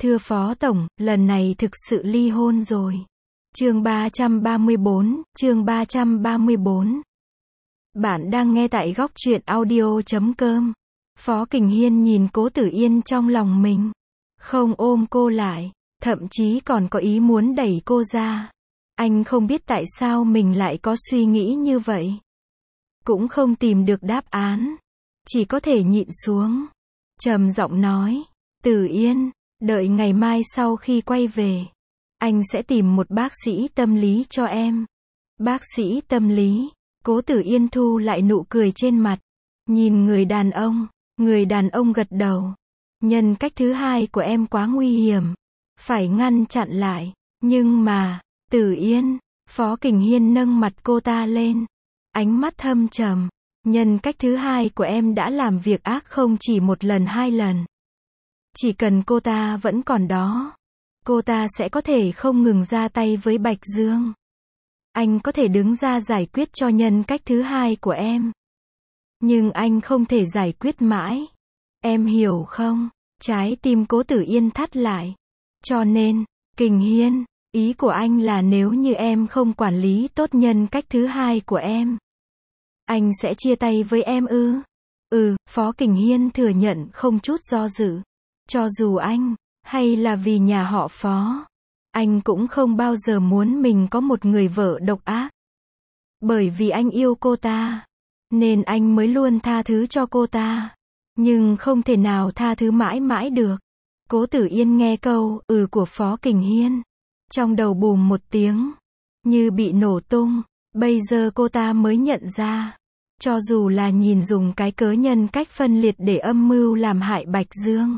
Thưa Phó Tổng, lần này thực sự ly hôn rồi. Chương 334. Bạn đang nghe tại góc truyện audio.com. Phó Kình Hiên nhìn Cố Tử Yên trong lòng mình. Không ôm cô lại, thậm chí còn có ý muốn đẩy cô ra. Anh không biết tại sao mình lại có suy nghĩ như vậy. Cũng không tìm được đáp án. Chỉ có thể nhịn xuống. Trầm giọng nói, Tử Yên, đợi ngày mai sau khi quay về, anh sẽ tìm một bác sĩ tâm lý cho em. Bác sĩ tâm lý? Cố Tử Yên thu lại nụ cười trên mặt. Nhìn người đàn ông gật đầu. Nhân cách thứ hai của em quá nguy hiểm. Phải ngăn chặn lại. Nhưng mà, Tử Yên, Phó Kình Hiên nâng mặt cô ta lên. Ánh mắt thâm trầm. Nhân cách thứ hai của em đã làm việc ác không chỉ một lần hai lần. Chỉ cần cô ta vẫn còn đó, cô ta sẽ có thể không ngừng ra tay với Bạch Dương. Anh có thể đứng ra giải quyết cho nhân cách thứ hai của em. Nhưng anh không thể giải quyết mãi. Em hiểu không? Trái tim Cố Tử Yên thắt lại. Cho nên, Kình Hiên, ý của anh là nếu như em không quản lý tốt nhân cách thứ hai của em, anh sẽ chia tay với em ư? Phó Kình Hiên thừa nhận không chút do dự. Cho dù anh, hay là vì nhà họ Phó, anh cũng không bao giờ muốn mình có một người vợ độc ác. Bởi vì anh yêu cô ta, nên anh mới luôn tha thứ cho cô ta. Nhưng không thể nào tha thứ mãi mãi được. Cố Tử Yên nghe câu của Phó Kình Hiên, trong đầu bùm một tiếng, như bị nổ tung. Bây giờ cô ta mới nhận ra, cho dù là nhìn dùng cái cớ nhân cách phân liệt để âm mưu làm hại Bạch Dương,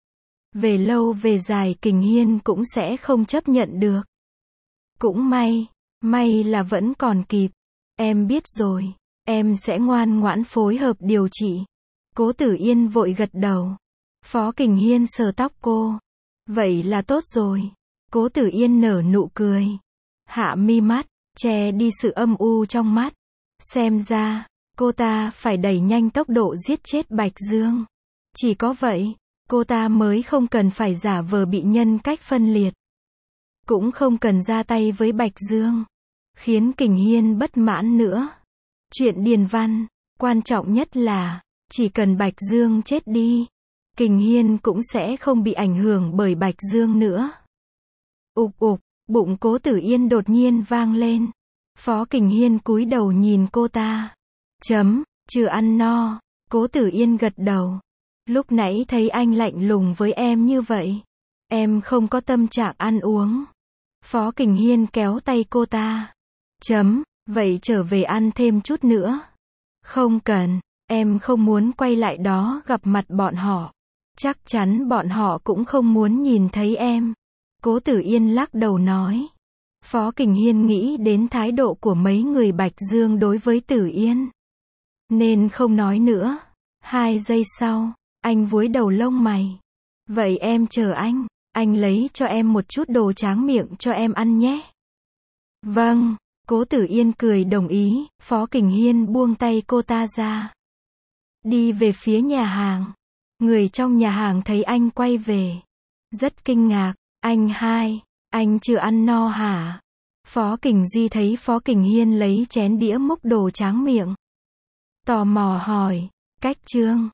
về lâu về dài Kình Hiên cũng sẽ không chấp nhận được. Cũng may là vẫn còn kịp. Em biết rồi, em sẽ ngoan ngoãn phối hợp điều trị. Cố Tử Yên vội gật đầu. Phó Kình Hiên sờ tóc cô. Vậy là tốt rồi. Cố Tử Yên nở nụ cười. Hạ mi mắt, che đi sự âm u trong mắt. Xem ra, cô ta phải đẩy nhanh tốc độ giết chết Bạch Dương. Chỉ có vậy, cô ta mới không cần phải giả vờ bị nhân cách phân liệt. Cũng không cần ra tay với Bạch Dương, khiến Kình Hiên bất mãn nữa. Chuyện điền văn, quan trọng nhất là, chỉ cần Bạch Dương chết đi, Kình Hiên cũng sẽ không bị ảnh hưởng bởi Bạch Dương nữa. Ục ục, bụng Cố Tử Yên đột nhiên vang lên. Phó Kình Hiên cúi đầu nhìn cô ta. Chưa ăn no. Cố Tử Yên gật đầu. Lúc nãy thấy anh lạnh lùng với em như vậy, em không có tâm trạng ăn uống. Phó Kình Hiên kéo tay cô ta. Vậy trở về ăn thêm chút nữa. Không cần, em không muốn quay lại đó gặp mặt bọn họ. Chắc chắn bọn họ cũng không muốn nhìn thấy em. Cố Tử Yên lắc đầu nói. Phó Kình Hiên nghĩ đến thái độ của mấy người Bạch Dương đối với Tử Yên, nên không nói nữa. 2 giây sau, anh vúi đầu lông mày. Vậy em chờ anh lấy cho em một chút đồ tráng miệng cho em ăn nhé. Vâng, Cố Tử Yên cười đồng ý. Phó Kình Hiên buông tay cô ta ra, đi về phía nhà hàng. Người trong nhà hàng thấy anh quay về, rất kinh ngạc. Anh chưa ăn no hả? Phó Kình Duy thấy Phó Kình Hiên lấy chén đĩa múc đồ tráng miệng, tò mò hỏi. Cách Trương,